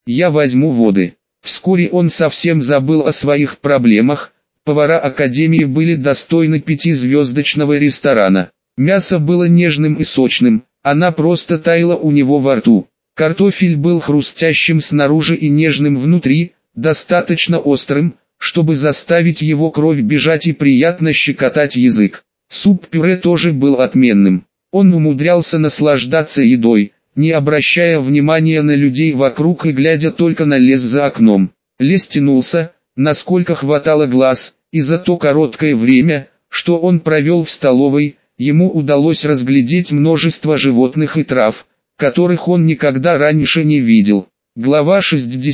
Я возьму воды. Вскоре он совсем забыл о своих проблемах. Повара академии были достойны 5-звездочного ресторана. Мясо было нежным и сочным, она просто таяла у него во рту. Картофель был хрустящим снаружи и нежным внутри, достаточно острым, чтобы заставить его кровь бежать и приятно щекотать язык. Суп-пюре тоже был отменным. Он умудрялся наслаждаться едой, не обращая внимания на людей вокруг и глядя только на лес за окном. Лес тянулся, насколько хватало глаз, и за то короткое время, что он провел в столовой, ему удалось разглядеть множество животных и трав, которых он никогда раньше не видел. Глава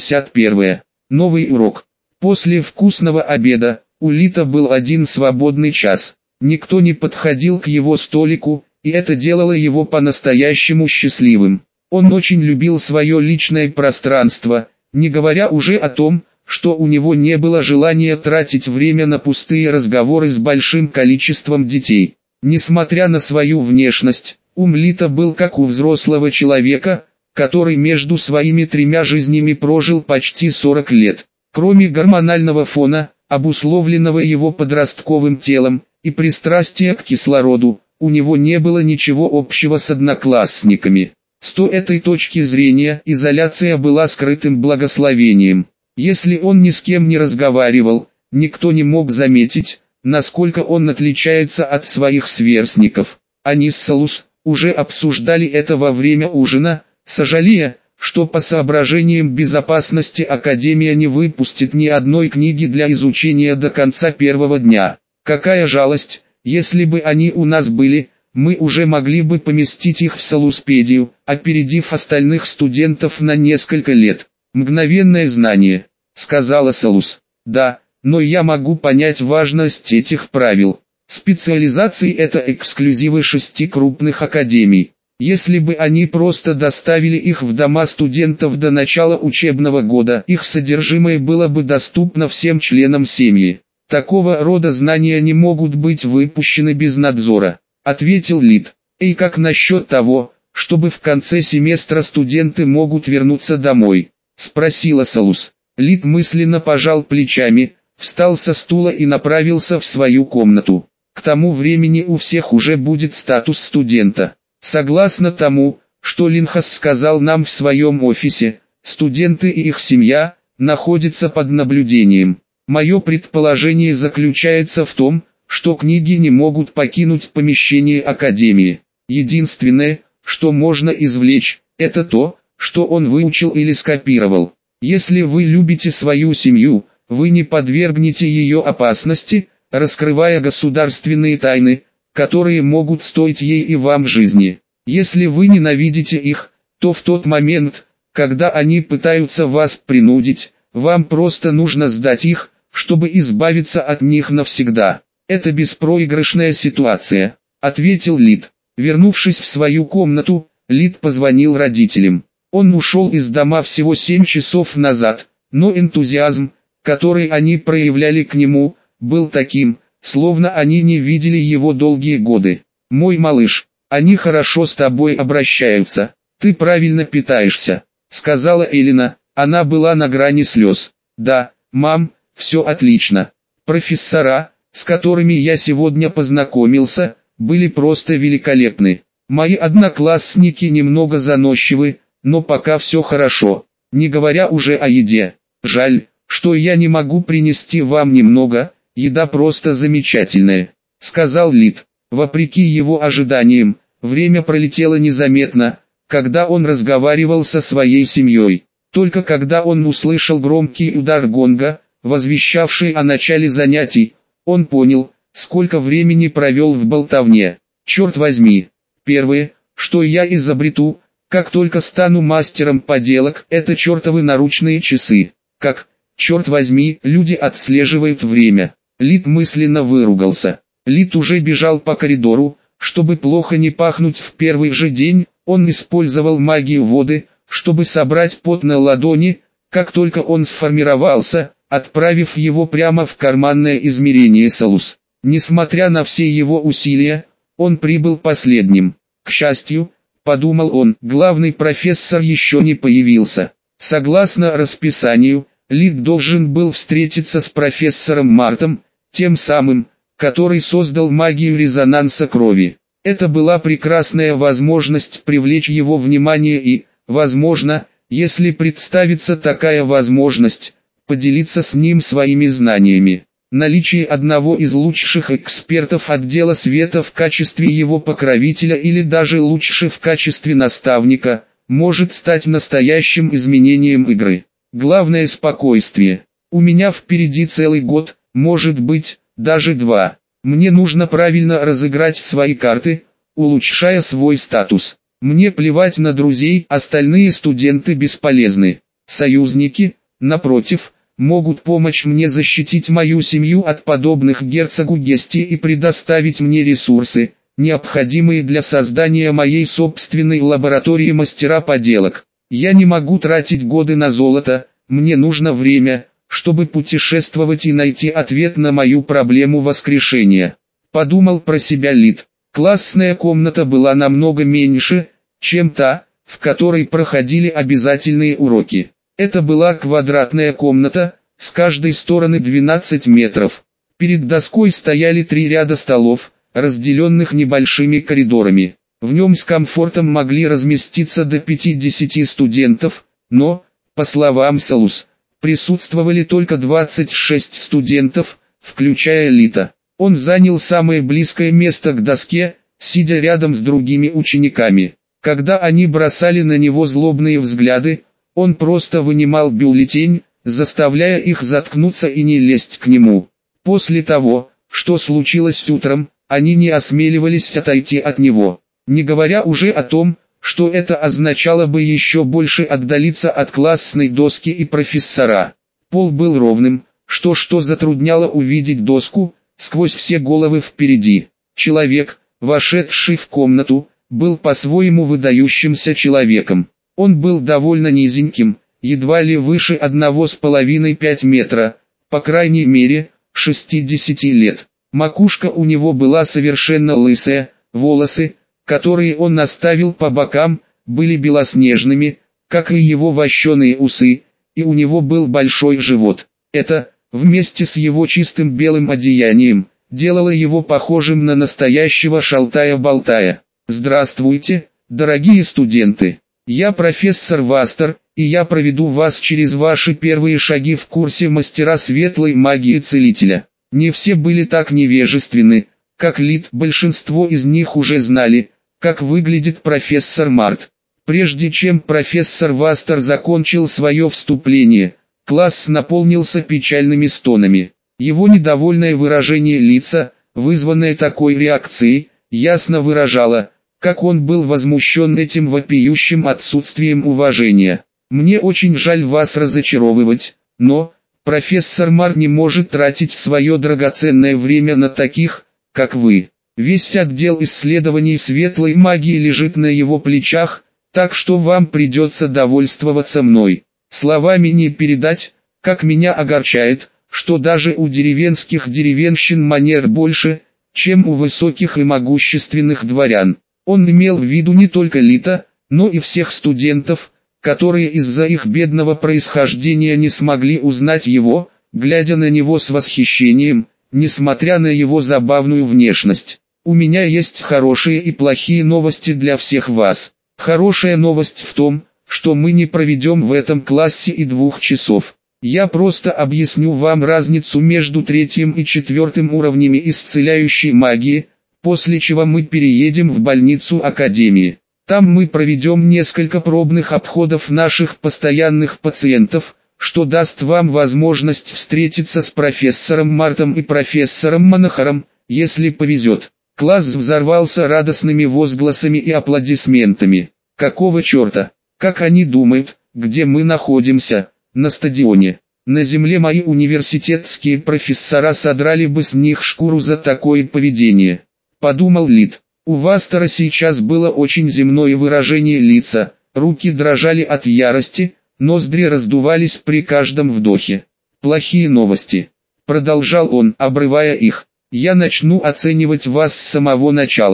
61. Новый урок. После вкусного обеда, у Лита был один свободный час. Никто не подходил к его столику, и это делало его по-настоящему счастливым. Он очень любил свое личное пространство, не говоря уже о том, что у него не было желания тратить время на пустые разговоры с большим количеством детей. Несмотря на свою внешность, ум Лита был как у взрослого человека, который между своими 3 жизнями прожил почти 40 лет. Кроме гормонального фона, обусловленного его подростковым телом, и пристрастия к кислороду, у него не было ничего общего с одноклассниками. С этой точки зрения изоляция была скрытым благословением. Если он ни с кем не разговаривал, никто не мог заметить, насколько он отличается от своих сверстников. Они с Салус уже обсуждали это во время ужина, сожалея, что по соображениям безопасности Академия не выпустит ни одной книги для изучения до конца первого дня. Какая жалость, если бы они у нас были, мы уже могли бы поместить их в Салуспедию, опередив остальных студентов на несколько лет. «Мгновенное знание», — сказала Салус. «Да, но я могу понять важность этих правил. Специализации — это эксклюзивы 6 крупных академий. Если бы они просто доставили их в дома студентов до начала учебного года, их содержимое было бы доступно всем членам семьи. Такого рода знания не могут быть выпущены без надзора», — ответил Лид. «И как насчет того, чтобы в конце семестра студенты могут вернуться домой?» — спросила Салус. Лид мысленно пожал плечами, встал со стула и направился в свою комнату. К тому времени у всех уже будет статус студента. Согласно тому, что Линхас сказал нам в своем офисе, студенты и их семья находятся под наблюдением. Мое предположение заключается в том, что книги не могут покинуть помещение Академии. Единственное, что можно извлечь, это то, что он выучил или скопировал. Если вы любите свою семью, вы не подвергнете ее опасности, раскрывая государственные тайны, которые могут стоить ей и вам жизни. Если вы ненавидите их, то в тот момент, когда они пытаются вас принудить, вам просто нужно сдать их, чтобы избавиться от них навсегда. Это беспроигрышная ситуация, ответил Лид. Вернувшись в свою комнату, Лид позвонил родителям. Он ушел из дома всего 7 часов назад, но энтузиазм, который они проявляли к нему, был таким, словно они не видели его долгие годы. «Мой малыш, они хорошо с тобой обращаются, ты правильно питаешься», — сказала Элина, она была на грани слез. «Да, мам, все отлично. Профессора, с которыми я сегодня познакомился, были просто великолепны. Мои одноклассники немного заносчивы, но пока все хорошо, не говоря уже о еде. Жаль, что я не могу принести вам немного, еда просто замечательная», — сказал Лид. Вопреки его ожиданиям, время пролетело незаметно, когда он разговаривал со своей семьей. Только когда он услышал громкий удар гонга, возвещавший о начале занятий, он понял, сколько времени провел в болтовне. «Черт возьми, первое, что я изобрету, как только стану мастером поделок, это чертовы наручные часы. Как, черт возьми, люди отслеживают время». Лид мысленно выругался. Лид уже бежал по коридору, чтобы плохо не пахнуть в первый же день, он использовал магию воды, чтобы собрать пот на ладони, как только он сформировался, отправив его прямо в карманное измерение Салус. Несмотря на все его усилия, он прибыл последним. К счастью, подумал он, главный профессор еще не появился. Согласно расписанию, Лид должен был встретиться с профессором Мартом, тем самым, который создал магию резонанса крови. Это была прекрасная возможность привлечь его внимание и, возможно, если представится такая возможность, поделиться с ним своими знаниями. Наличие одного из лучших экспертов отдела света в качестве его покровителя или даже лучше в качестве наставника, может стать настоящим изменением игры. Главное — спокойствие. У меня впереди целый год, может быть, даже 2. Мне нужно правильно разыграть свои карты, улучшая свой статус. Мне плевать на друзей, остальные студенты бесполезны. Союзники, напротив, могут помочь мне защитить мою семью от подобных герцогу Гести и предоставить мне ресурсы, необходимые для создания моей собственной лаборатории мастера поделок. Я не могу тратить годы на золото, мне нужно время, чтобы путешествовать и найти ответ на мою проблему воскрешения. Подумал про себя Лид. Классная комната была намного меньше, чем та, в которой проходили обязательные уроки. Это была квадратная комната, с каждой стороны 12 метров. Перед доской стояли 3 ряда столов, разделенных небольшими коридорами. В нем с комфортом могли разместиться до 50 студентов, но, по словам Салус, присутствовали только 26 студентов, включая Лита. Он занял самое близкое место к доске, сидя рядом с другими учениками. Когда они бросали на него злобные взгляды, он просто вынимал бюллетень, заставляя их заткнуться и не лезть к нему. После того, что случилось утром, они не осмеливались отойти от него. Не говоря уже о том, что это означало бы еще больше отдалиться от классной доски и профессора. Пол был ровным, что затрудняло увидеть доску, сквозь все головы впереди. Человек, вошедший в комнату, был по-своему выдающимся человеком. Он был довольно низеньким, едва ли выше 1,5–5 метра, по крайней мере, 60 лет. Макушка у него была совершенно лысая, волосы, которые он оставил по бокам, были белоснежными, как и его вощеные усы, и у него был большой живот. Это, вместе с его чистым белым одеянием, делало его похожим на настоящего шалтая-болтая. «Здравствуйте, дорогие студенты! Я профессор Вастер, и я проведу вас через ваши первые шаги в курсе мастера светлой магии целителя». Не все были так невежественны, как Лид, большинство из них уже знали, как выглядит профессор Март. Прежде чем профессор Вастер закончил свое вступление, класс наполнился печальными стонами. Его недовольное выражение лица, вызванное такой реакцией, ясно выражало, как он был возмущен этим вопиющим отсутствием уважения. «Мне очень жаль вас разочаровывать, но профессор Мар не может тратить свое драгоценное время на таких, как вы. Весь отдел исследований светлой магии лежит на его плечах, так что вам придется довольствоваться мной. Словами не передать, как меня огорчает, что даже у деревенских деревенщин манер больше, чем у высоких и могущественных дворян». Он имел в виду не только Лита, но и всех студентов, которые из-за их бедного происхождения не смогли узнать его, глядя на него с восхищением, несмотря на его забавную внешность. «У меня есть хорошие и плохие новости для всех вас. Хорошая новость в том, что мы не проведем в этом классе и 2 часов. Я просто объясню вам разницу между 3-м и 4-м уровнями исцеляющей магии, после чего мы переедем в больницу Академии. Там мы проведем несколько пробных обходов наших постоянных пациентов, что даст вам возможность встретиться с профессором Мартом и профессором Монахаром, если повезет». Класс взорвался радостными возгласами и аплодисментами. «Какого черта? Как они думают, где мы находимся? На стадионе. На земле мои университетские профессора содрали бы с них шкуру за такое поведение», — подумал Лид. У Вастера сейчас было очень земное выражение лица, руки дрожали от ярости, ноздри раздувались при каждом вдохе. «Плохие новости», — продолжал он, обрывая их. «Я начну оценивать вас с самого начала.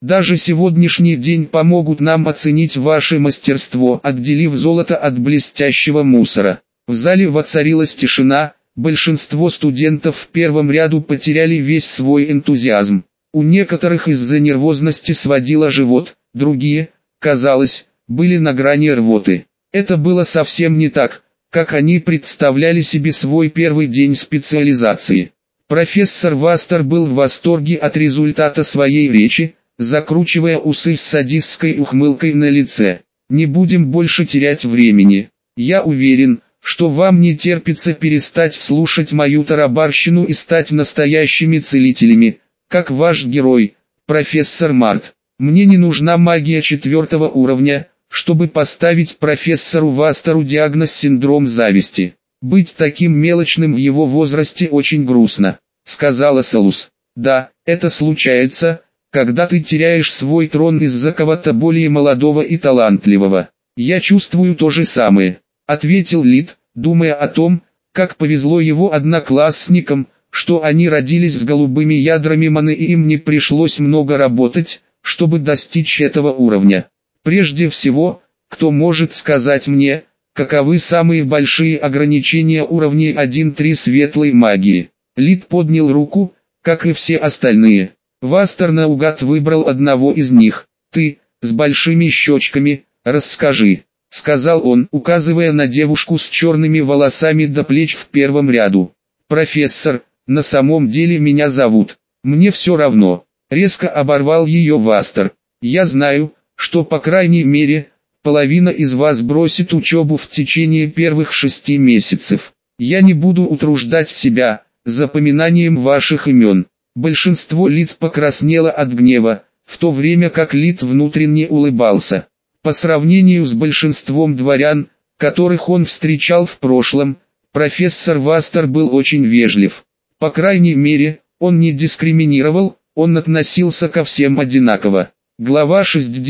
Даже сегодняшний день помогут нам оценить ваше мастерство, отделив золото от блестящего мусора. В зале воцарилась тишина, большинство студентов в первом ряду потеряли весь свой энтузиазм. У некоторых из-за нервозности сводило живот, другие, казалось, были на грани рвоты. Это было совсем не так, как они представляли себе свой первый день специализации. Профессор Вастер был в восторге от результата своей речи, закручивая усы с садистской ухмылкой на лице. «Не будем больше терять времени. Я уверен, что вам не терпится перестать слушать мою тарабарщину и стать настоящими целителями, как ваш герой, профессор Март. Мне не нужна магия 4-го уровня, чтобы поставить профессору Вастеру диагноз синдром зависти. Быть таким мелочным в его возрасте очень грустно», — сказала Салус. «Да, это случается, когда ты теряешь свой трон из-за кого-то более молодого и талантливого. Я чувствую то же самое», — ответил Лид, думая о том, как повезло его одноклассникам, что они родились с голубыми ядрами маны и им не пришлось много работать, чтобы достичь этого уровня. «Прежде всего, кто может сказать мне, каковы самые большие ограничения уровней 1-3 светлой магии?» Лид поднял руку, как и все остальные. Вастер наугад выбрал одного из них. «Ты, с большими щечками, расскажи», — сказал он, указывая на девушку с черными волосами до плеч в первом ряду. «Профессор, на самом деле меня зовут. Мне все равно», — резко оборвал ее Вастер. «Я знаю, что по крайней мере, половина из вас бросит учебу в течение первых 6 месяцев. Я не буду утруждать себя запоминанием ваших имен». Большинство лиц покраснело от гнева, в то время как Лид внутренне улыбался. По сравнению с большинством дворян, которых он встречал в прошлом, профессор Вастер был очень вежлив. По крайней мере, он не дискриминировал, он относился ко всем одинаково. Глава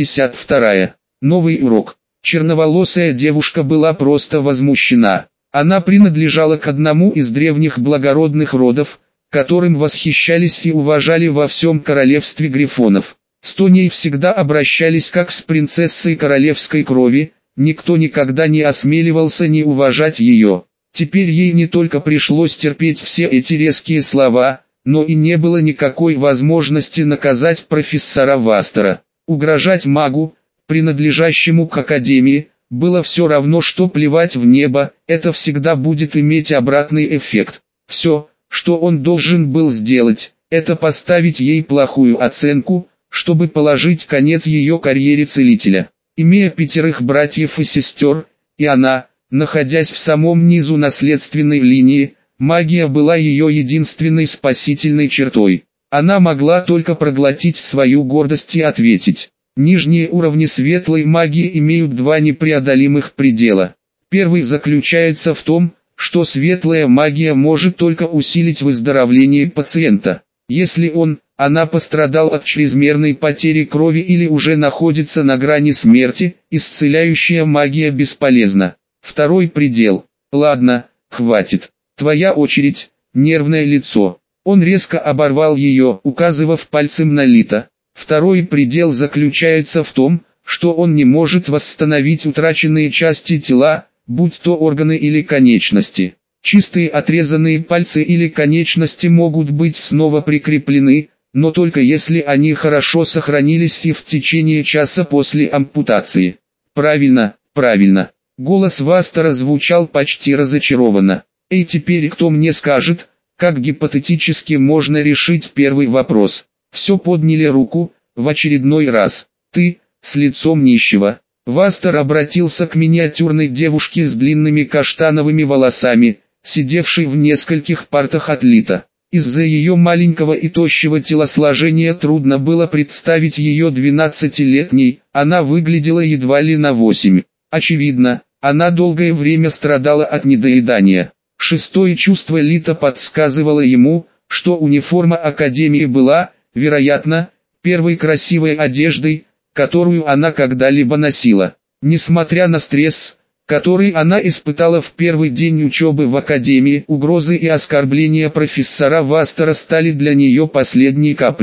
62. Новый урок. Черноволосая девушка была просто возмущена. Она принадлежала к одному из древних благородных родов, которым восхищались и уважали во всем королевстве грифонов. С Тоней всегда обращались как с принцессой королевской крови, никто никогда не осмеливался не уважать ее. Теперь ей не только пришлось терпеть все эти резкие слова, но и не было никакой возможности наказать профессора Вастера. Угрожать магу, принадлежащему к академии, было все равно что плевать в небо, это всегда будет иметь обратный эффект. Все, что он должен был сделать, это поставить ей плохую оценку, чтобы положить конец ее карьере целителя. Имея 5 братьев и сестер, и она, находясь в самом низу наследственной линии, магия была ее единственной спасительной чертой. Она могла только проглотить свою гордость и ответить. Нижние уровни светлой магии имеют 2 непреодолимых предела. Первый заключается в том, что светлая магия может только усилить выздоровление пациента. Если она пострадал от чрезмерной потери крови или уже находится на грани смерти, исцеляющая магия бесполезна. Второй предел. «Ладно, хватит. Твоя очередь, нервное лицо». Он резко оборвал ее, указывая пальцем на Лита. Второй предел заключается в том, что он не может восстановить утраченные части тела, будь то органы или конечности. Чистые отрезанные пальцы или конечности могут быть снова прикреплены, но только если они хорошо сохранились и в течение часа после ампутации. «Правильно, правильно». Голос Вастера звучал почти разочарованно. «И теперь кто мне скажет, как гипотетически можно решить первый вопрос?» Все подняли руку, в очередной раз. «Ты, с лицом нищего». Вастер обратился к миниатюрной девушке с длинными каштановыми волосами, сидевшей в нескольких партах от Лита. Из-за ее маленького и тощего телосложения трудно было представить ее 12-летней, она выглядела едва ли на 8. Очевидно, она долгое время страдала от недоедания. Шестое чувство Лита подсказывало ему, что униформа Академии была, вероятно, первой красивой одеждой, которую она когда-либо носила. Несмотря на стресс, который она испытала в первый день учебы в Академии, угрозы и оскорбления профессора Вастера стали для нее последней каплей.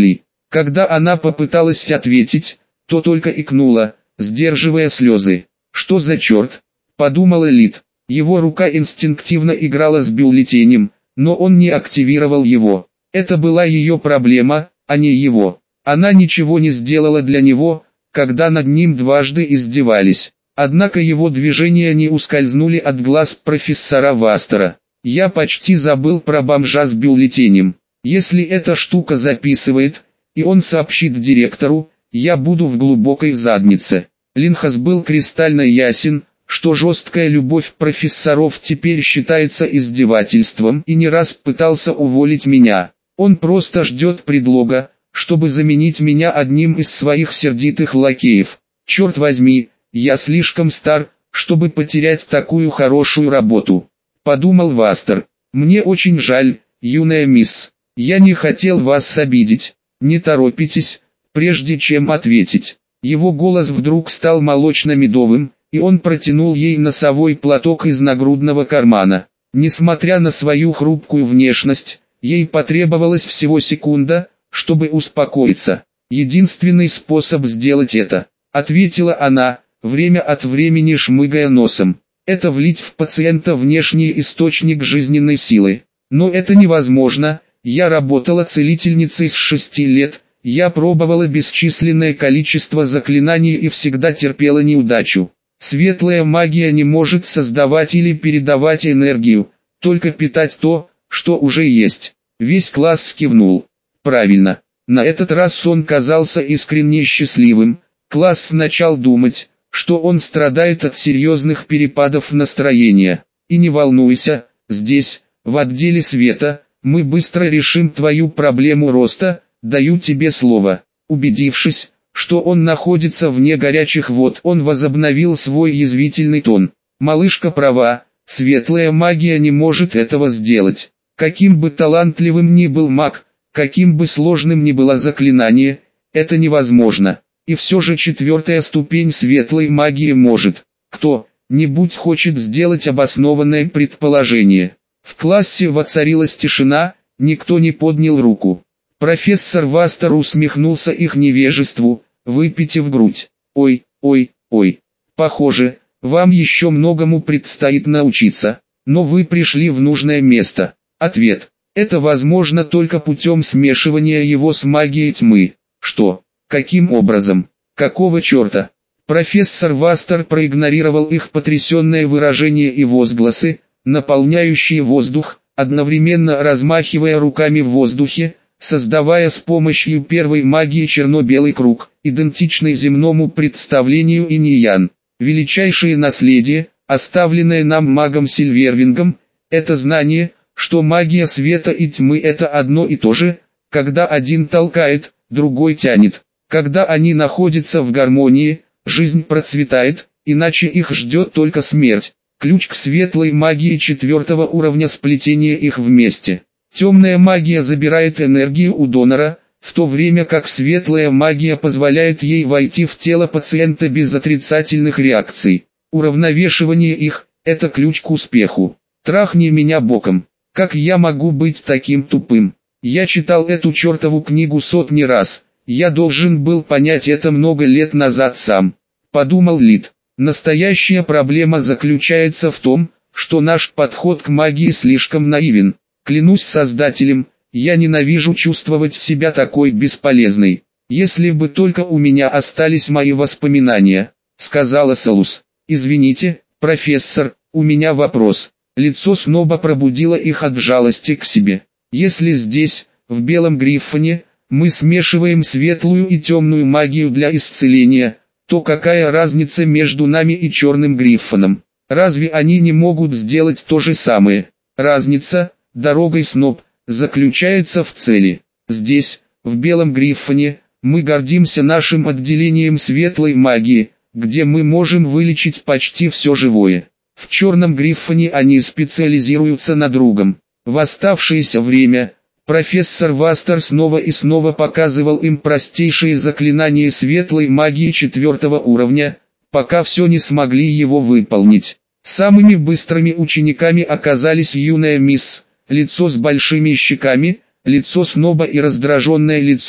Когда она попыталась ответить, то только икнула, сдерживая слезы. «Что за черт?» – подумала Лид. Его рука инстинктивно играла с бюллетенем, но он не активировал его. Это была ее проблема, а не его. Она ничего не сделала для него, когда над ним дважды издевались. Однако его движения не ускользнули от глаз профессора Вастера. «Я почти забыл про бомжа с бюллетенем. Если эта штука записывает, и он сообщит директору, я буду в глубокой заднице». Линхас был кристально ясен, что жесткая любовь профессоров теперь считается издевательством, и не раз пытался уволить меня. Он просто ждет предлога, чтобы заменить меня одним из своих сердитых лакеев. Черт возьми, я слишком стар, чтобы потерять такую хорошую работу. Подумал Вастер. Мне очень жаль, юная мисс. Я не хотел вас обидеть. Не торопитесь, прежде чем ответить. Его голос вдруг стал молочно-медовым, и он протянул ей носовой платок из нагрудного кармана. Несмотря на свою хрупкую внешность, ей потребовалось всего секунда, чтобы успокоиться. «Единственный способ сделать это», — ответила она, время от времени шмыгая носом, — «это влить в пациента внешний источник жизненной силы. Но это невозможно, я работала целительницей с 6 лет, я пробовала бесчисленное количество заклинаний и всегда терпела неудачу. Светлая магия не может создавать или передавать энергию, только питать то, что уже есть». Весь класс кивнул. Правильно. На этот раз он казался искренне счастливым. Класс начал думать, что он страдает от серьезных перепадов настроения. «И не волнуйся, здесь, в отделе света, мы быстро решим твою проблему роста, даю тебе слово». Убедившись, что он находится вне горячих вод, он возобновил свой язвительный тон. «Малышка права, светлая магия не может этого сделать. Каким бы талантливым ни был маг, каким бы сложным ни было заклинание, это невозможно. И все же 4-я ступень светлой магии может. Кто-нибудь хочет сделать обоснованное предположение». В классе воцарилась тишина, никто не поднял руку. Профессор Вастер усмехнулся их невежеству, выпитив грудь. «Ой, ой, ой. Похоже, вам еще многому предстоит научиться, но вы пришли в нужное место». Ответ. Это возможно только путем смешивания его с магией тьмы. Что? Каким образом? Какого черта? Профессор Вастер проигнорировал их потрясенное выражение и возгласы, наполняющие воздух, одновременно размахивая руками в воздухе, создавая с помощью первой магии черно-белый круг, идентичный земному представлению инь-ян. Величайшее наследие, оставленное нам магом Сильвервингом, это знание, что магия света и тьмы это одно и то же, когда один толкает, другой тянет. Когда они находятся в гармонии, жизнь процветает, иначе их ждет только смерть. Ключ к светлой магии 4-го уровня сплетения их вместе. Темная магия забирает энергию у донора, в то время как светлая магия позволяет ей войти в тело пациента без отрицательных реакций. Уравновешивание их – это ключ к успеху. Трахни меня боком. Как я могу быть таким тупым? Я читал эту чертову книгу сотни раз. Я должен был понять это много лет назад сам. Подумал Лид. Настоящая проблема заключается в том, что наш подход к магии слишком наивен. Клянусь Создателем, я ненавижу чувствовать себя такой бесполезной. Если бы только у меня остались мои воспоминания, сказала Салус. Извините, профессор, у меня вопрос. Лицо сноба пробудило их от жалости к себе. Если здесь, в Белом Гриффоне, мы смешиваем светлую и темную магию для исцеления, то какая разница между нами и Черным Гриффоном? Разве они не могут сделать то же самое? Разница, дорогой сноб, заключается в цели. Здесь, в Белом Гриффоне, мы гордимся нашим отделением светлой магии, где мы можем вылечить почти все живое. В Черном Гриффоне они специализируются на другом. В оставшееся время, профессор Вастер снова и снова показывал им простейшие заклинания светлой магии 4-го уровня, пока все не смогли его выполнить. Самыми быстрыми учениками оказались юная мисс, лицо с большими щеками, лицо сноба и раздраженное лицо,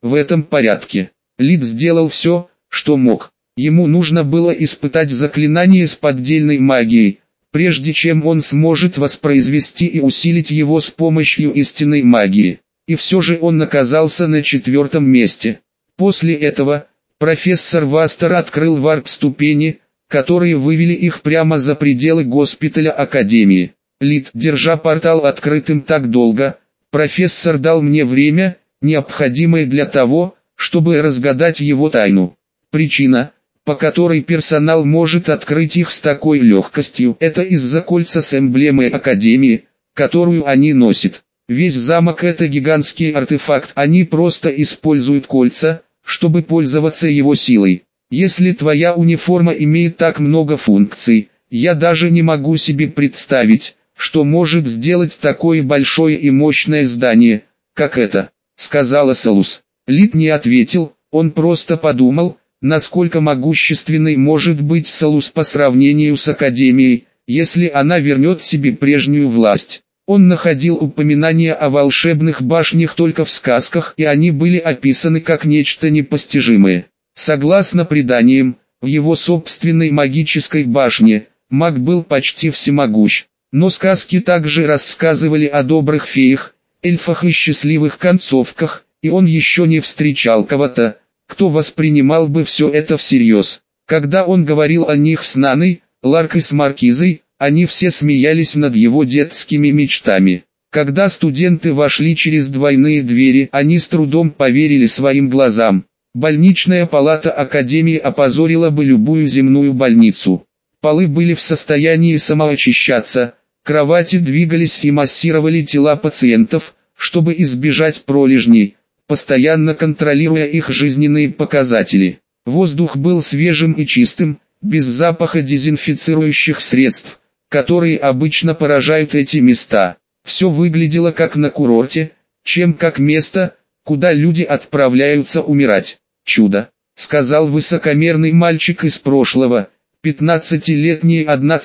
в этом порядке. Лид сделал все, что мог. Ему нужно было испытать заклинание с поддельной магией, прежде чем он сможет воспроизвести и усилить его с помощью истинной магии. И все же он оказался на 4-м месте. После этого, профессор Вастер открыл варп-ступени, которые вывели их прямо за пределы госпиталя Академии. Лид, держа портал открытым так долго, профессор дал мне время, необходимое для того, чтобы разгадать его тайну. Причина, по которой персонал может открыть их с такой легкостью, это из-за кольца с эмблемой Академии, которую они носят. Весь замок — это гигантский артефакт, они просто используют кольца, чтобы пользоваться его силой. Если твоя униформа имеет так много функций, я даже не могу себе представить, что может сделать такое большое и мощное здание, как это, сказала Салус. Лид не ответил, он просто подумал, насколько могущественной может быть Салус по сравнению с Академией, если она вернет себе прежнюю власть. Он находил упоминания о волшебных башнях только в сказках, и они были описаны как нечто непостижимое. Согласно преданиям, в его собственной магической башне, маг был почти всемогущ. Но сказки также рассказывали о добрых феях, эльфах и счастливых концовках, и он еще не встречал кого-то, кто воспринимал бы все это всерьез. Когда он говорил о них с Наной, Ларк и с Маркизой, они все смеялись над его детскими мечтами. Когда студенты вошли через двойные двери, они с трудом поверили своим глазам. Больничная палата Академии опозорила бы любую земную больницу. Полы были в состоянии самоочищаться, кровати двигались и массировали тела пациентов, чтобы избежать пролежней, постоянно контролируя их жизненные показатели. Воздух был свежим и чистым, без запаха дезинфицирующих средств, которые обычно поражают эти места. Все выглядело как на курорте, чем как место, куда люди отправляются умирать. «Чудо», — сказал высокомерный мальчик из прошлого, 15-летний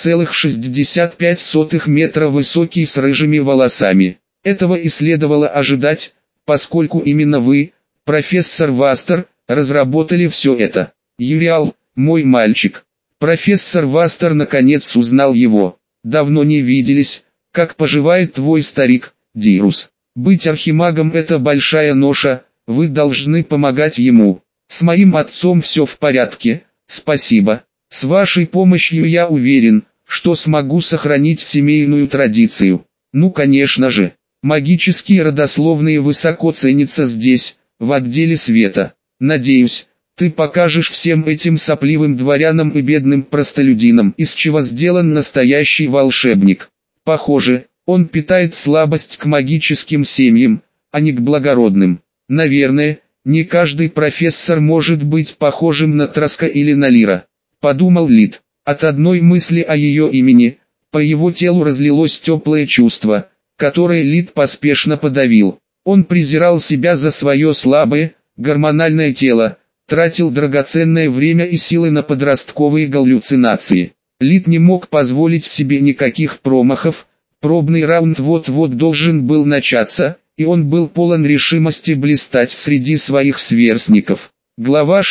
1,65 метра высокий с рыжими волосами. Этого и следовало ожидать, поскольку именно вы, профессор Вастер, разработали все это. Юриал, мой мальчик. Профессор Вастер наконец узнал его. Давно не виделись. Как поживает твой старик, Дирус? Быть архимагом — это большая ноша, вы должны помогать ему. С моим отцом все в порядке, спасибо. С вашей помощью я уверен, что смогу сохранить семейную традицию. Ну конечно же, магические родословные высоко ценятся здесь, в отделе света. Надеюсь, ты покажешь всем этим сопливым дворянам и бедным простолюдинам, из чего сделан настоящий волшебник. Похоже, он питает слабость к магическим семьям, а не к благородным. Наверное, не каждый профессор может быть похожим на Траска или на Лира, подумал Лид. От одной мысли о ее имени, по его телу разлилось теплое чувство, которое Лид поспешно подавил. Он презирал себя за свое слабое, гормональное тело, тратил драгоценное время и силы на подростковые галлюцинации. Лид не мог позволить себе никаких промахов, пробный раунд вот-вот должен был начаться, и он был полон решимости блистать среди своих сверстников. Глава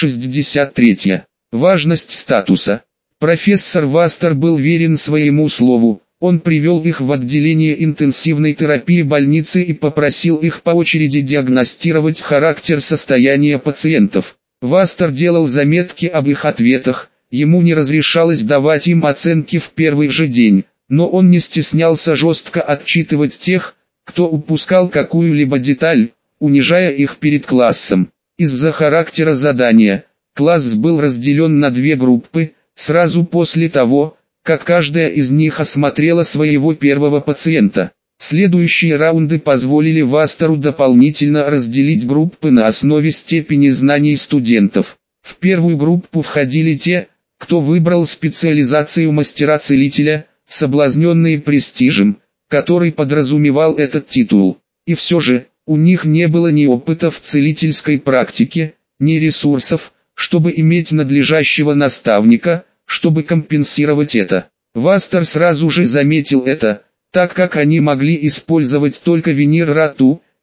63. Важность статуса. Профессор Вастер был верен своему слову. Он привел их в отделение интенсивной терапии больницы и попросил их по очереди диагностировать характер состояния пациентов. Вастер делал заметки об их ответах, ему не разрешалось давать им оценки в первый же день, но он не стеснялся жестко отчитывать тех, кто упускал какую-либо деталь, унижая их перед классом. Из-за характера задания, класс был разделен на две группы, сразу после того, как каждая из них осмотрела своего первого пациента. Следующие раунды позволили Вастеру дополнительно разделить группы на основе степени знаний студентов. В первую группу входили те, кто выбрал специализацию мастера-целителя, соблазненные престижем, который подразумевал этот титул. И все же, у них не было ни опыта в целительской практике, ни ресурсов, чтобы иметь надлежащего наставника, чтобы компенсировать это. Вастер сразу же заметил это, так как они могли использовать только Венир-Рату,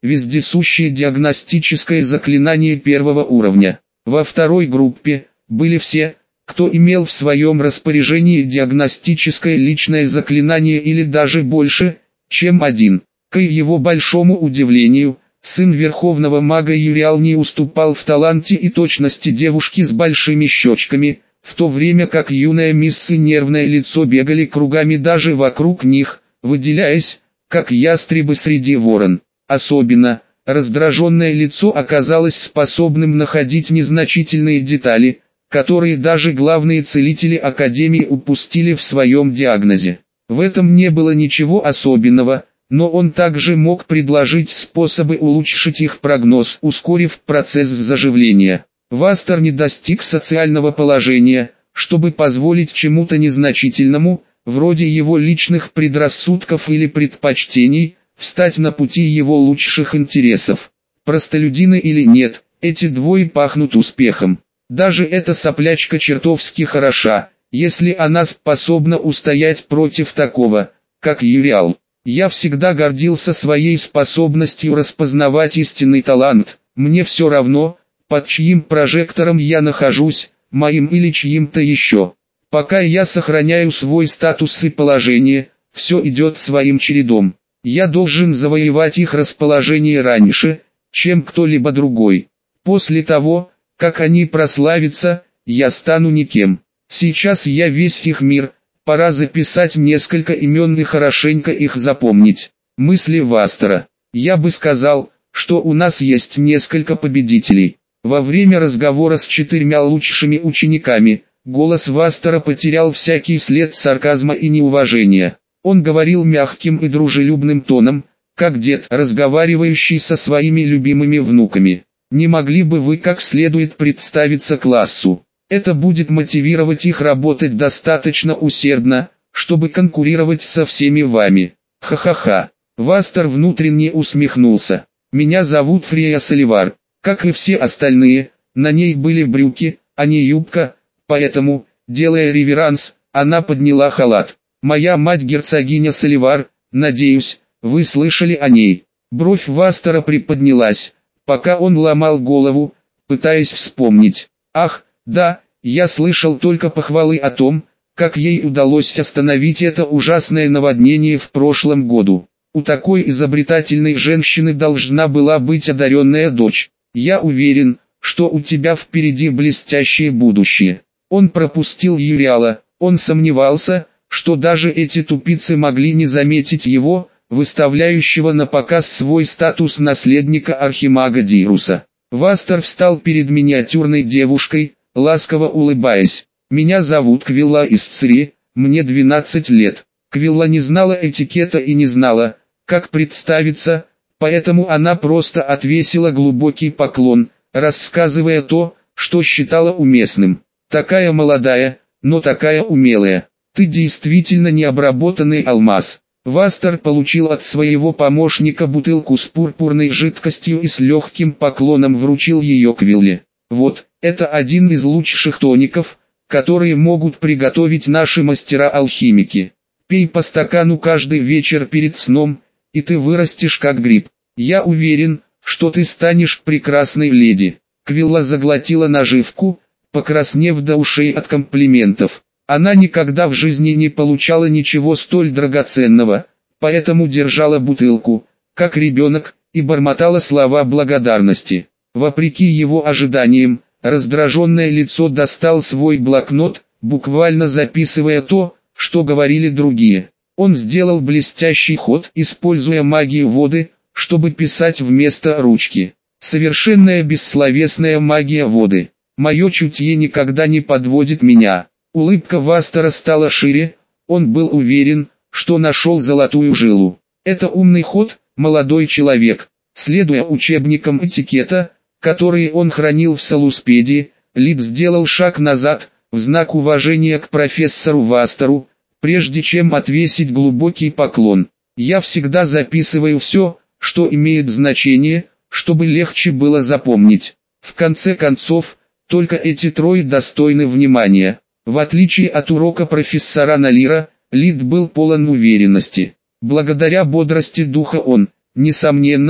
вездесущее диагностическое заклинание первого уровня. Во второй группе были все, кто имел в своем распоряжении диагностическое личное заклинание или даже больше, чем один. К его большому удивлению, сын верховного мага Юриал не уступал в таланте и точности девушки с большими щечками, в то время как юная мисс и нервное лицо бегали кругами даже вокруг них, выделяясь, как ястребы среди ворон. Особенно, раздраженное лицо оказалось способным находить незначительные детали, которые даже главные целители Академии упустили в своем диагнозе. В этом не было ничего особенного, но он также мог предложить способы улучшить их прогноз, ускорив процесс заживления. Вастер не достиг социального положения, чтобы позволить чему-то незначительному, вроде его личных предрассудков или предпочтений, встать на пути его лучших интересов. Простолюдины или нет, эти двое пахнут успехом. Даже эта соплячка чертовски хороша, если она способна устоять против такого, как Юриал. Я всегда гордился своей способностью распознавать истинный талант, мне все равно, под чьим прожектором я нахожусь, моим или чьим-то еще. Пока я сохраняю свой статус и положение, все идет своим чередом. Я должен завоевать их расположение раньше, чем кто-либо другой. После того, как они прославятся, я стану никем. Сейчас я весь их мир, пора записать несколько имен и хорошенько их запомнить. Мысли Вастера. Я бы сказал, что у нас есть несколько победителей. Во время разговора с 4 лучшими учениками, голос Вастера потерял всякий след сарказма и неуважения. Он говорил мягким и дружелюбным тоном, как дед, разговаривающий со своими любимыми внуками. Не могли бы вы как следует представиться классу? Это будет мотивировать их работать достаточно усердно, чтобы конкурировать со всеми вами. Ха-ха-ха. Вастер внутренне усмехнулся. Меня зовут Фрея Соливар. Как и все остальные, на ней были брюки, а не юбка, поэтому, делая реверанс, она подняла халат. Моя мать герцогиня Соливар, надеюсь, вы слышали о ней. Бровь Вастера приподнялась, пока он ломал голову, пытаясь вспомнить. Ах, да, я слышал только похвалы о том, как ей удалось остановить это ужасное наводнение в прошлом году. У такой изобретательной женщины должна была быть одаренная дочь. Я уверен, что у тебя впереди блестящее будущее. Он пропустил Юриала, он сомневался, что даже эти тупицы могли не заметить его, выставляющего на показ свой статус наследника архимага Дируса. Вастер встал перед миниатюрной девушкой, ласково улыбаясь. «Меня зовут Квилла из Цири, мне 12 лет». Квилла не знала этикета и не знала, как представиться, поэтому она просто отвесила глубокий поклон, рассказывая то, что считала уместным. «Такая молодая, но такая умелая. Ты действительно необработанный алмаз». Вастер получил от своего помощника бутылку с пурпурной жидкостью и с легким поклоном вручил ее Квилле. «Вот, это один из лучших тоников, которые могут приготовить наши мастера-алхимики. Пей по стакану каждый вечер перед сном, и ты вырастешь как гриб. Я уверен, что ты станешь прекрасной леди». Квилла заглотила наживку, покраснев до ушей от комплиментов. Она никогда в жизни не получала ничего столь драгоценного, поэтому держала бутылку, как ребенок, и бормотала слова благодарности. Вопреки его ожиданиям, раздраженное лицо достал свой блокнот, буквально записывая то, что говорили другие. Он сделал блестящий ход, используя магию воды, чтобы писать вместо ручки. Совершенная бессловесная магия воды. Мое чутье никогда не подводит меня. Улыбка Вастера стала шире, он был уверен, что нашел золотую жилу. Это умный ход, молодой человек. Следуя учебникам этикета, которые он хранил в Салуспеде, Лид сделал шаг назад, в знак уважения к профессору Вастеру, прежде чем отвесить глубокий поклон. Я всегда записываю все, что имеет значение, чтобы легче было запомнить. В конце концов, только эти трое достойны внимания. В отличие от урока профессора Налира, Лид был полон уверенности. Благодаря бодрости духа он, несомненно,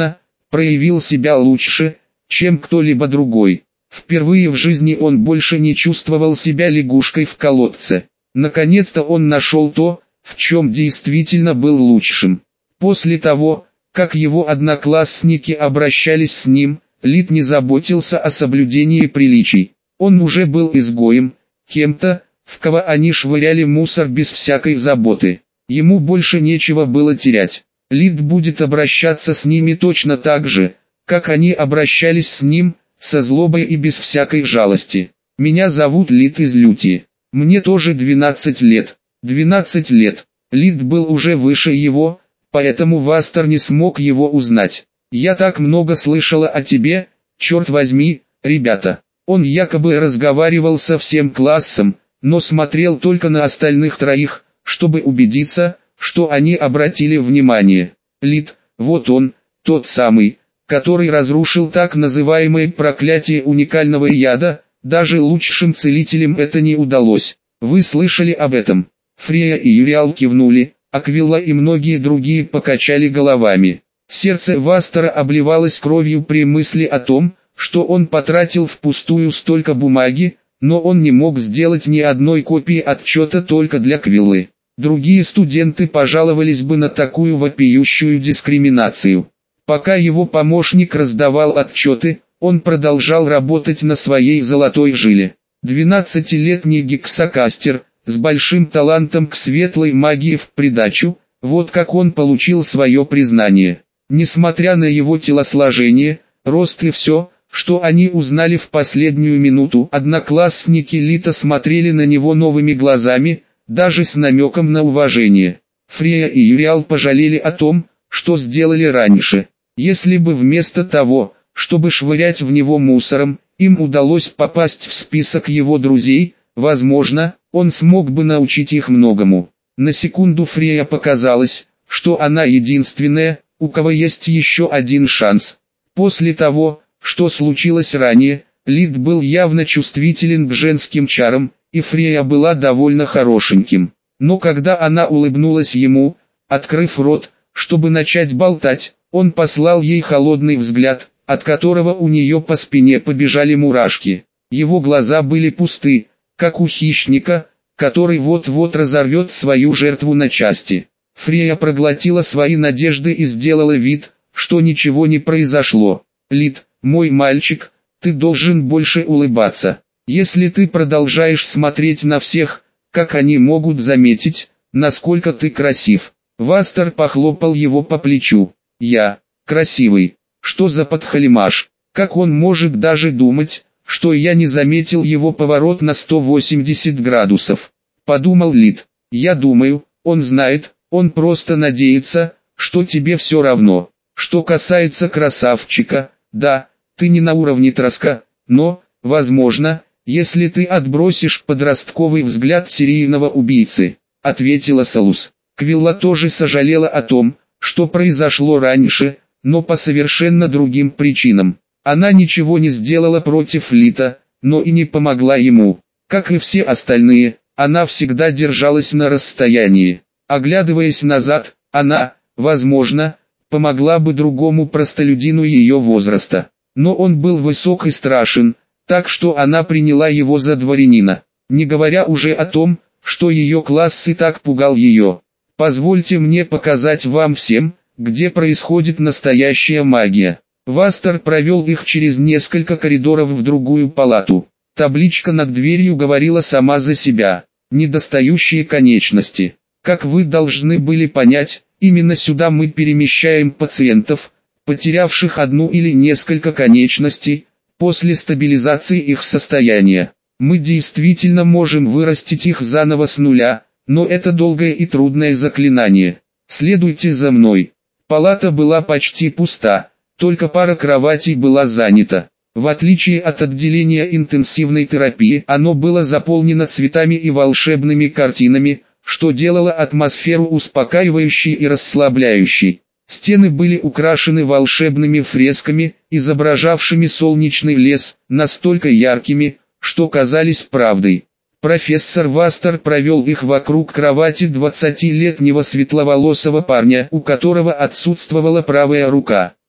проявил себя лучше, чем кто-либо другой. Впервые в жизни он больше не чувствовал себя лягушкой в колодце. Наконец-то он нашел то, в чем действительно был лучшим. После того, как его одноклассники обращались с ним, Лид не заботился о соблюдении приличий. Он уже был изгоем, кем-то, в кого они швыряли мусор без всякой заботы. Ему больше нечего было терять. Лид будет обращаться с ними точно так же, как они обращались с ним, со злобой и без всякой жалости. «Меня зовут Лид из Люти. Мне тоже 12 лет». 12 лет. Лид был уже выше его, поэтому Вастер не смог его узнать. «Я так много слышала о тебе, черт возьми, ребята». Он якобы разговаривал со всем классом, но смотрел только на остальных троих, чтобы убедиться, что они обратили внимание. Лид, вот он, тот самый, который разрушил так называемое проклятие уникального яда, даже лучшим целителям это не удалось. Вы слышали об этом? Фрея и Юриал кивнули, Аквилла и многие другие покачали головами. Сердце Вастера обливалось кровью при мысли о том, что он потратил впустую столько бумаги, но он не мог сделать ни одной копии отчета только для Аквиллы. Другие студенты пожаловались бы на такую вопиющую дискриминацию. Пока его помощник раздавал отчеты, он продолжал работать на своей золотой жиле. 12-летний гексакастер, с большим талантом к светлой магии в придачу, вот как он получил свое признание. Несмотря на его телосложение, рост и все, что они узнали в последнюю минуту, одноклассники Лита смотрели на него новыми глазами, даже с намеком на уважение. Фрея и Юриал пожалели о том, что сделали раньше. Если бы вместо того, чтобы швырять в него мусором, им удалось попасть в список его друзей, возможно, он смог бы научить их многому. На секунду Фрея показалось, что она единственная, у кого есть еще один шанс. После того, что случилось ранее, Лид был явно чувствителен к женским чарам, и Фрея была довольно хорошеньким. Но когда она улыбнулась ему, открыв рот, чтобы начать болтать, он послал ей холодный взгляд, от которого у нее по спине побежали мурашки. Его глаза были пусты, как у хищника, который вот-вот разорвет свою жертву на части. Фрея проглотила свои надежды и сделала вид, что ничего не произошло. «Лид, мой мальчик, ты должен больше улыбаться. Если ты продолжаешь смотреть на всех, как они могут заметить, насколько ты красив». Вастер похлопал его по плечу. «Я красивый? Что за подхалимаш? Как он может даже думать, что я не заметил его поворот на 180 градусов?» Подумал Лид. «Я думаю, он знает, он просто надеется, что тебе все равно. Что касается красавчика, да, ты не на уровне Траска, но, возможно, если ты отбросишь подростковый взгляд серийного убийцы», ответила Салус. Квилла тоже сожалела о том, что произошло раньше, но по совершенно другим причинам. Она ничего не сделала против Лита, но и не помогла ему. Как и все остальные, она всегда держалась на расстоянии. Оглядываясь назад, она, возможно, помогла бы другому простолюдину ее возраста. Но он был высок и страшен, так что она приняла его за дворянина. Не говоря уже о том, что ее класс и так пугал ее. «Позвольте мне показать вам всем, где происходит настоящая магия». Вастер провел их через несколько коридоров в другую палату. Табличка над дверью говорила сама за себя. «Недостающие конечности». Как вы должны были понять, именно сюда мы перемещаем пациентов, потерявших одну или несколько конечностей, после стабилизации их состояния. Мы действительно можем вырастить их заново с нуля, но это долгое и трудное заклинание. Следуйте за мной. Палата была почти пуста, только пара кроватей была занята. В отличие от отделения интенсивной терапии, оно было заполнено цветами и волшебными картинами, что делало атмосферу успокаивающей и расслабляющей. Стены были украшены волшебными фресками, изображавшими солнечный лес, настолько яркими, что казались правдой. Профессор Вастер провел их вокруг кровати 20-летнего светловолосого парня, у которого отсутствовала правая рука.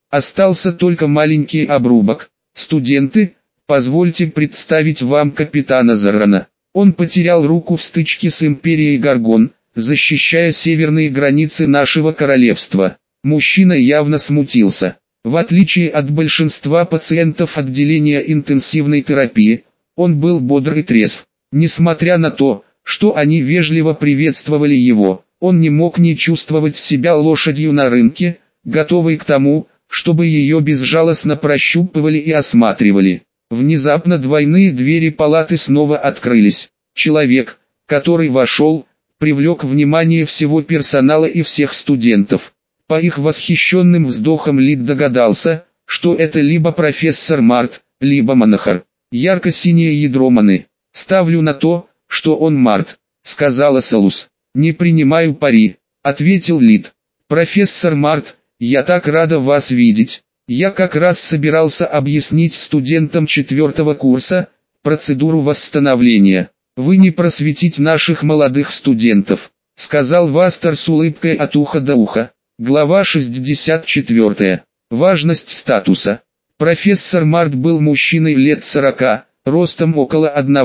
Остался только маленький обрубок. Студенты, позвольте представить вам капитана Зарана. Он потерял руку в стычке с Империей Гаргон, защищая северные границы нашего королевства. Мужчина явно смутился. В отличие от большинства пациентов отделения интенсивной терапии, он был бодр и трезв. Несмотря на то, что они вежливо приветствовали его, он не мог не чувствовать себя лошадью на рынке, готовой к тому, чтобы ее безжалостно прощупывали и осматривали. Внезапно двойные двери палаты снова открылись. Человек, который вошел, привлек внимание всего персонала и всех студентов. По их восхищенным вздохам Лид догадался, что это либо профессор Март, либо Монахар. Ярко-синее ядро маны. «Ставлю на то, что он Март», — сказала Салус. «Не принимаю пари», — ответил Лид. «Профессор Март, я так рада вас видеть. Я как раз собирался объяснить студентам 4-го курса процедуру восстановления. Вы не просветите наших молодых студентов», — сказал Вастер с улыбкой от уха до уха. Глава 64. Важность статуса. Профессор Март был мужчиной лет 40, ростом около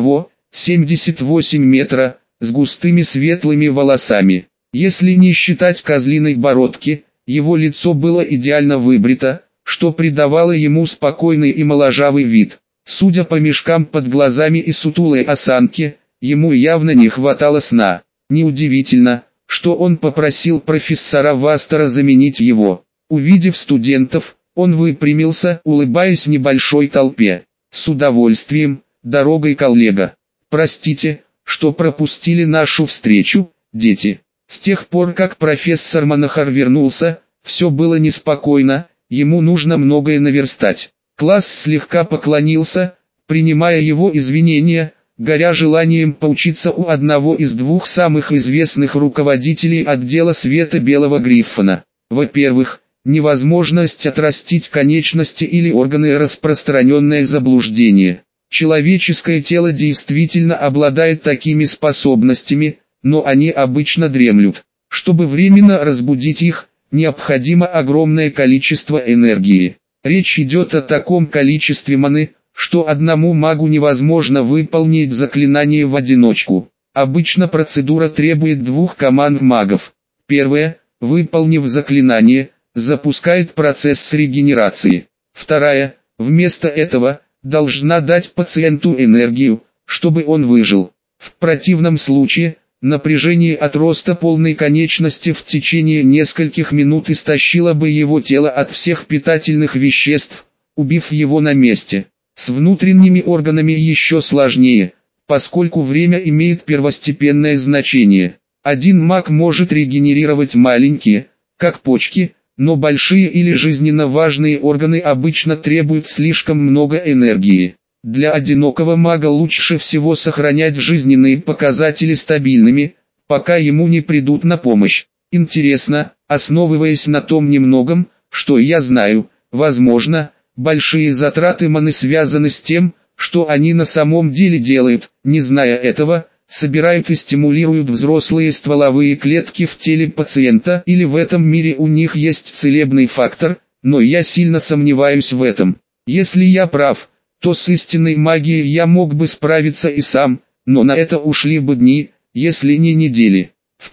1,78 метра, с густыми светлыми волосами. Если не считать козлиной бородки, его лицо было идеально выбрито, что придавало ему спокойный и моложавый вид. Судя по мешкам под глазами и сутулой осанке, ему явно не хватало сна. Неудивительно, что он попросил профессора Вастера заменить его. Увидев студентов, он выпрямился, улыбаясь небольшой толпе. «С удовольствием, дорогой коллега. Простите, что пропустили нашу встречу, дети». С тех пор, как профессор Монахар вернулся, все было неспокойно, ему нужно многое наверстать. Класс слегка поклонился, принимая его извинения, горя желанием поучиться у одного из двух самых известных руководителей отдела света Белого Гриффона. Во-первых, невозможность отрастить конечности или органы — распространенное заблуждение. Человеческое тело действительно обладает такими способностями, но они обычно дремлют. Чтобы временно разбудить их, необходимо огромное количество энергии. Речь идет о таком количестве маны, что одному магу невозможно выполнить заклинание в одиночку. Обычно процедура требует двух команд магов. Первая, выполнив заклинание, запускает процесс регенерации. Вторая, вместо этого, должна дать пациенту энергию, чтобы он выжил. В противном случае, напряжение от роста полной конечности в течение нескольких минут истощило бы его тело от всех питательных веществ, убив его на месте. С внутренними органами еще сложнее, поскольку время имеет первостепенное значение. Один маг может регенерировать маленькие, как почки, но большие или жизненно важные органы обычно требуют слишком много энергии. Для одинокого мага лучше всего сохранять жизненные показатели стабильными, пока ему не придут на помощь. Интересно, основываясь на том немногом, что я знаю, возможно, большие затраты маны связаны с тем, что они на самом деле делают. Не зная этого, собирают и стимулируют взрослые стволовые клетки в теле пациента, или в этом мире у них есть целебный фактор, но я сильно сомневаюсь в этом. Если я прав, то с истинной магией я мог бы справиться и сам, но на это ушли бы дни, если не недели.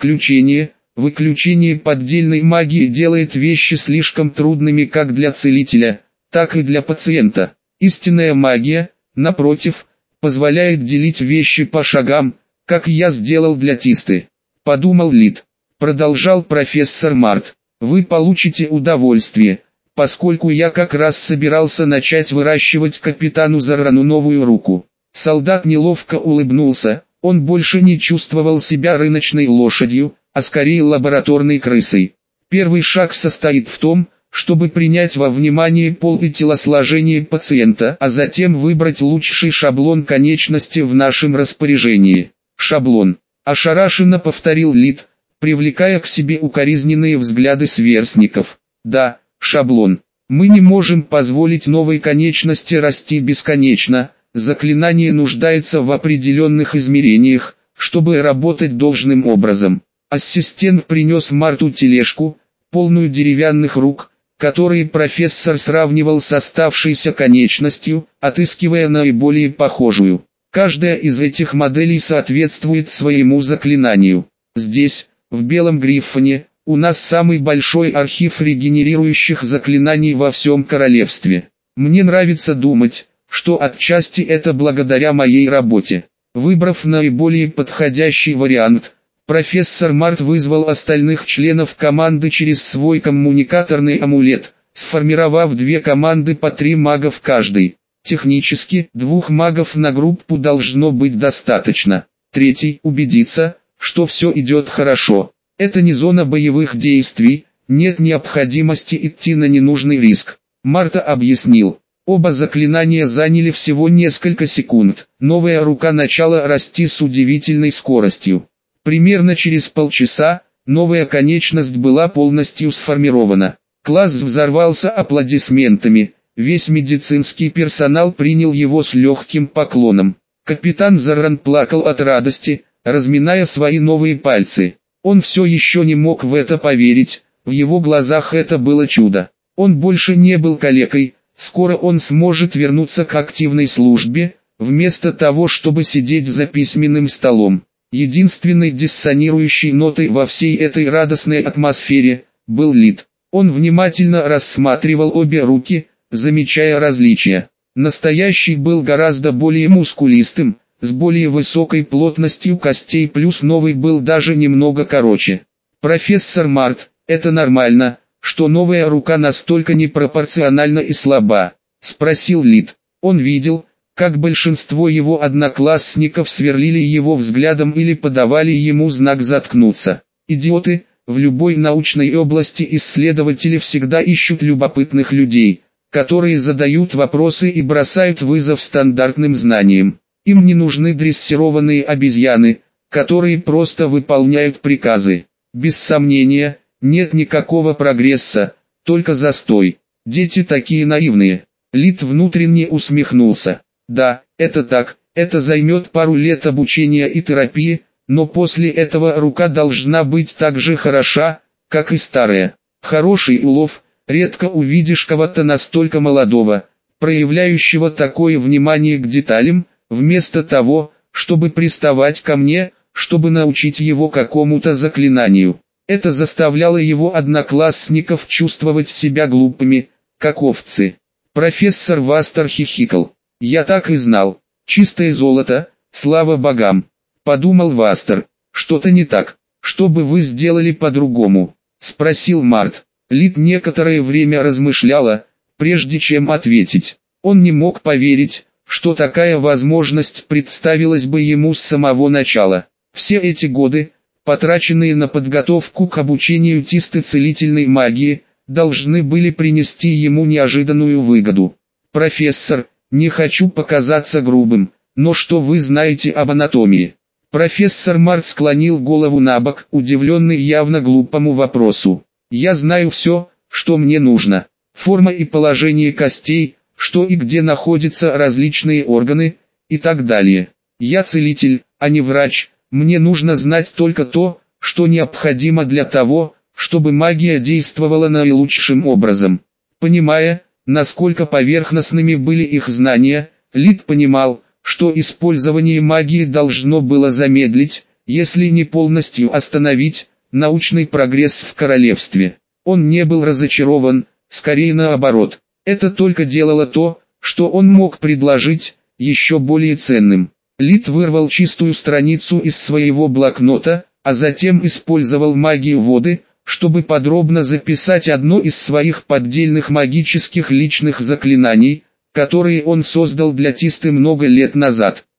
Выключение поддельной магии делает вещи слишком трудными как для целителя, так и для пациента. Истинная магия, напротив, позволяет делить вещи по шагам, как я сделал для Тисты. Подумал Лид. Продолжал профессор Март. Вы получите удовольствие, поскольку я как раз собирался начать выращивать капитану Зарану новую руку. Солдат неловко улыбнулся, он больше не чувствовал себя рыночной лошадью, а скорее лабораторной крысой. Первый шаг состоит в том, чтобы принять во внимание пол и телосложение пациента, а затем выбрать лучший шаблон конечности в нашем распоряжении. Шаблон. Ошарашенно повторил Лид, привлекая к себе укоризненные взгляды сверстников. Да, шаблон. Мы не можем позволить новой конечности расти бесконечно, заклинание нуждается в определенных измерениях, чтобы работать должным образом. Ассистент принес Марту тележку, полную деревянных рук, которые профессор сравнивал с оставшейся конечностью, отыскивая наиболее похожую. Каждая из этих моделей соответствует своему заклинанию. Здесь, в Белом Грифоне, у нас самый большой архив регенерирующих заклинаний во всем королевстве. Мне нравится думать, что отчасти это благодаря моей работе. Выбрав наиболее подходящий вариант, профессор Март вызвал остальных членов команды через свой коммуникаторный амулет, сформировав 2 команды по 3 мага в каждой. Технически, 2 магов на группу должно быть достаточно. Третий – убедиться, что все идет хорошо. Это не зона боевых действий, нет необходимости идти на ненужный риск. Марта объяснил. Оба заклинания заняли всего несколько секунд. Новая рука начала расти с удивительной скоростью. Примерно через полчаса, новая конечность была полностью сформирована. Класс взорвался аплодисментами. Весь медицинский персонал принял его с легким поклоном. Капитан Заран плакал от радости, разминая свои новые пальцы. Он все еще не мог в это поверить, в его глазах это было чудо. Он больше не был калекой, скоро он сможет вернуться к активной службе, вместо того, чтобы сидеть за письменным столом. Единственной диссонирующей нотой во всей этой радостной атмосфере был Лид. Он внимательно рассматривал обе руки, замечая различия. Настоящий был гораздо более мускулистым, с более высокой плотностью костей, плюс новый был даже немного короче. «Профессор Март, это нормально, что новая рука настолько непропорциональна и слаба?» – спросил Лид. Он видел, как большинство его одноклассников сверлили его взглядом или подавали ему знак заткнуться. Идиоты, в любой научной области исследователи всегда ищут любопытных людей, которые задают вопросы и бросают вызов стандартным знаниям. Им не нужны дрессированные обезьяны, которые просто выполняют приказы. Без сомнения, нет никакого прогресса, только застой. Дети такие наивные. Лид внутренне усмехнулся. Да, это так, это займет пару лет обучения и терапии, но после этого рука должна быть так же хороша, как и старая. Хороший улов, редко увидишь кого-то настолько молодого, проявляющего такое внимание к деталям, вместо того, чтобы приставать ко мне, чтобы научить его какому-то заклинанию. Это заставляло его одноклассников чувствовать себя глупыми, как овцы. Профессор Вастер хихикал. «Я так и знал. Чистое золото, слава богам», — подумал Вастер. «Что-то не так. Что бы вы сделали по-другому?» — спросил Март. Лид некоторое время размышляла, прежде чем ответить. Он не мог поверить, что такая возможность представилась бы ему с самого начала. Все эти годы, потраченные на подготовку к обучению чистой целительной магии, должны были принести ему неожиданную выгоду. «Профессор, не хочу показаться грубым, но что вы знаете об анатомии?» Профессор Март склонил голову набок, удивленный явно глупому вопросу. «Я знаю все, что мне нужно. Форма и положение костей, что и где находятся различные органы, и так далее. Я целитель, а не врач, мне нужно знать только то, что необходимо для того, чтобы магия действовала наилучшим образом». Понимая, насколько поверхностными были их знания, Лид понимал, что использование магии должно было замедлить, если не полностью остановить, научный прогресс в королевстве. Он не был разочарован, скорее наоборот. Это только делало то, что он мог предложить, еще более ценным. Лид вырвал чистую страницу из своего блокнота, а затем использовал магию воды, чтобы подробно записать одно из своих поддельных магических личных заклинаний, которые он создал для Тисты много лет назад.